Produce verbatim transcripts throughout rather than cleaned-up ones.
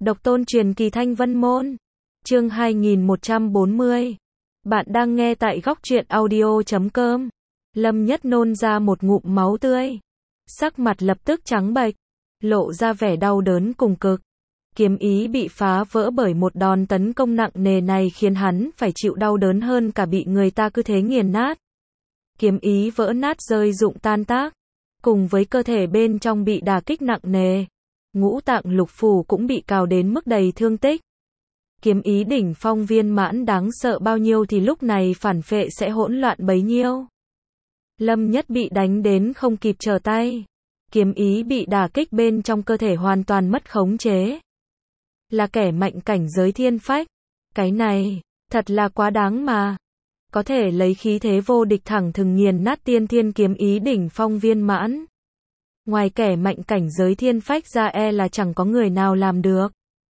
Độc tôn truyền kỳ Thanh Vân Môn. Chương hai nghìn một trăm bốn mươi. Bạn đang nghe tại góc truyện audio chấm com. Lâm Nhất nôn ra một ngụm máu tươi. Sắc mặt lập tức trắng bệch, lộ ra vẻ đau đớn cùng cực. Kiếm ý bị phá vỡ bởi một đòn tấn công nặng nề này khiến hắn phải chịu đau đớn hơn cả bị người ta cứ thế nghiền nát. Kiếm ý vỡ nát rơi rụng tan tác, cùng với cơ thể bên trong bị đả kích nặng nề. Ngũ tạng lục phủ cũng bị cào đến mức đầy thương tích. Kiếm ý đỉnh phong viên mãn đáng sợ bao nhiêu thì lúc này phản phệ sẽ hỗn loạn bấy nhiêu. Lâm Nhất bị đánh đến không kịp trở tay. Kiếm ý bị đả kích bên trong cơ thể hoàn toàn mất khống chế. Là kẻ mạnh cảnh giới thiên phách. Cái này, thật là quá đáng mà. Có thể lấy khí thế vô địch thẳng thừng nghiền nát tiên thiên kiếm ý đỉnh phong viên mãn. Ngoài kẻ mạnh cảnh giới thiên phách ra e là chẳng có người nào làm được.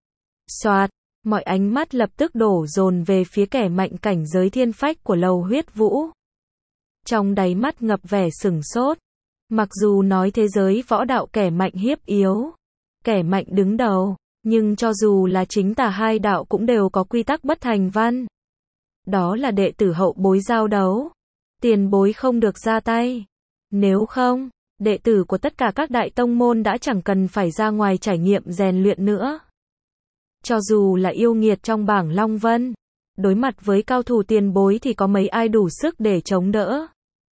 Soạt, mọi ánh mắt lập tức đổ dồn về phía kẻ mạnh cảnh giới thiên phách của Lầu Huyết Vũ. Trong đáy mắt ngập vẻ sửng sốt. Mặc dù nói thế giới võ đạo kẻ mạnh hiếp yếu, kẻ mạnh đứng đầu, nhưng cho dù là chính tà hai đạo cũng đều có quy tắc bất thành văn. Đó là đệ tử hậu bối giao đấu, tiền bối không được ra tay. Nếu không, đệ tử của tất cả các đại tông môn đã chẳng cần phải ra ngoài trải nghiệm rèn luyện nữa. Cho dù là yêu nghiệt trong bảng Long Vân, đối mặt với cao thủ tiền bối thì có mấy ai đủ sức để chống đỡ.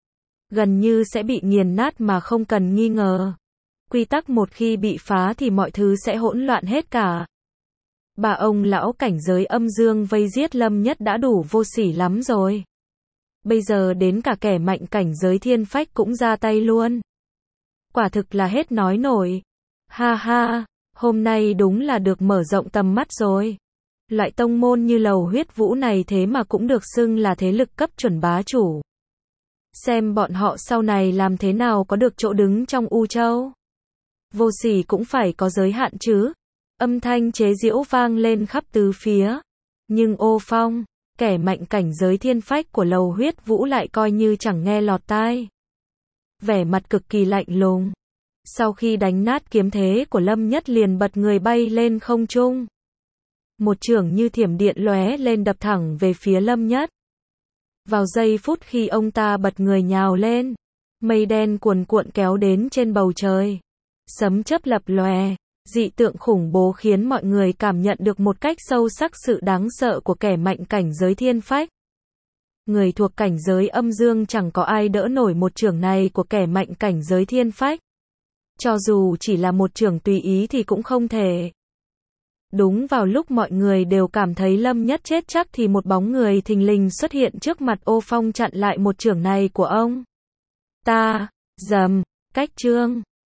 Gần như sẽ bị nghiền nát mà không cần nghi ngờ. Quy tắc một khi bị phá thì mọi thứ sẽ hỗn loạn hết cả. Bà ông lão cảnh giới âm dương vây giết Lâm Nhất đã đủ vô sỉ lắm rồi. Bây giờ đến cả kẻ mạnh cảnh giới thiên phách cũng ra tay luôn. Quả thực là hết nói nổi. Ha ha, hôm nay đúng là được mở rộng tầm mắt rồi. Loại tông môn như Lầu Huyết Vũ này thế mà cũng được xưng là thế lực cấp chuẩn bá chủ. Xem bọn họ sau này làm thế nào có được chỗ đứng trong U Châu. Vô sỉ cũng phải có giới hạn chứ. Âm thanh chế giễu vang lên khắp tứ phía. Nhưng Ô Phong, kẻ mạnh cảnh giới thiên phách của Lầu Huyết Vũ lại coi như chẳng nghe lọt tai. Vẻ mặt cực kỳ lạnh lùng. Sau khi đánh nát kiếm thế của Lâm Nhất liền bật người bay lên không trung. Một chưởng như thiểm điện lóe lên đập thẳng về phía Lâm Nhất. Vào giây phút khi ông ta bật người nhào lên, mây đen cuồn cuộn kéo đến trên bầu trời. Sấm chớp lập lòe, dị tượng khủng bố khiến mọi người cảm nhận được một cách sâu sắc sự đáng sợ của kẻ mạnh cảnh giới thiên phách. Người thuộc cảnh giới âm dương chẳng có ai đỡ nổi một chưởng này của kẻ mạnh cảnh giới thiên phách. Cho dù chỉ là một chưởng tùy ý thì cũng không thể. Đúng vào lúc mọi người đều cảm thấy Lâm Nhất chết chắc thì một bóng người thình lình xuất hiện trước mặt Ô Phong chặn lại một chưởng này của ông ta. Rầm, cách chương.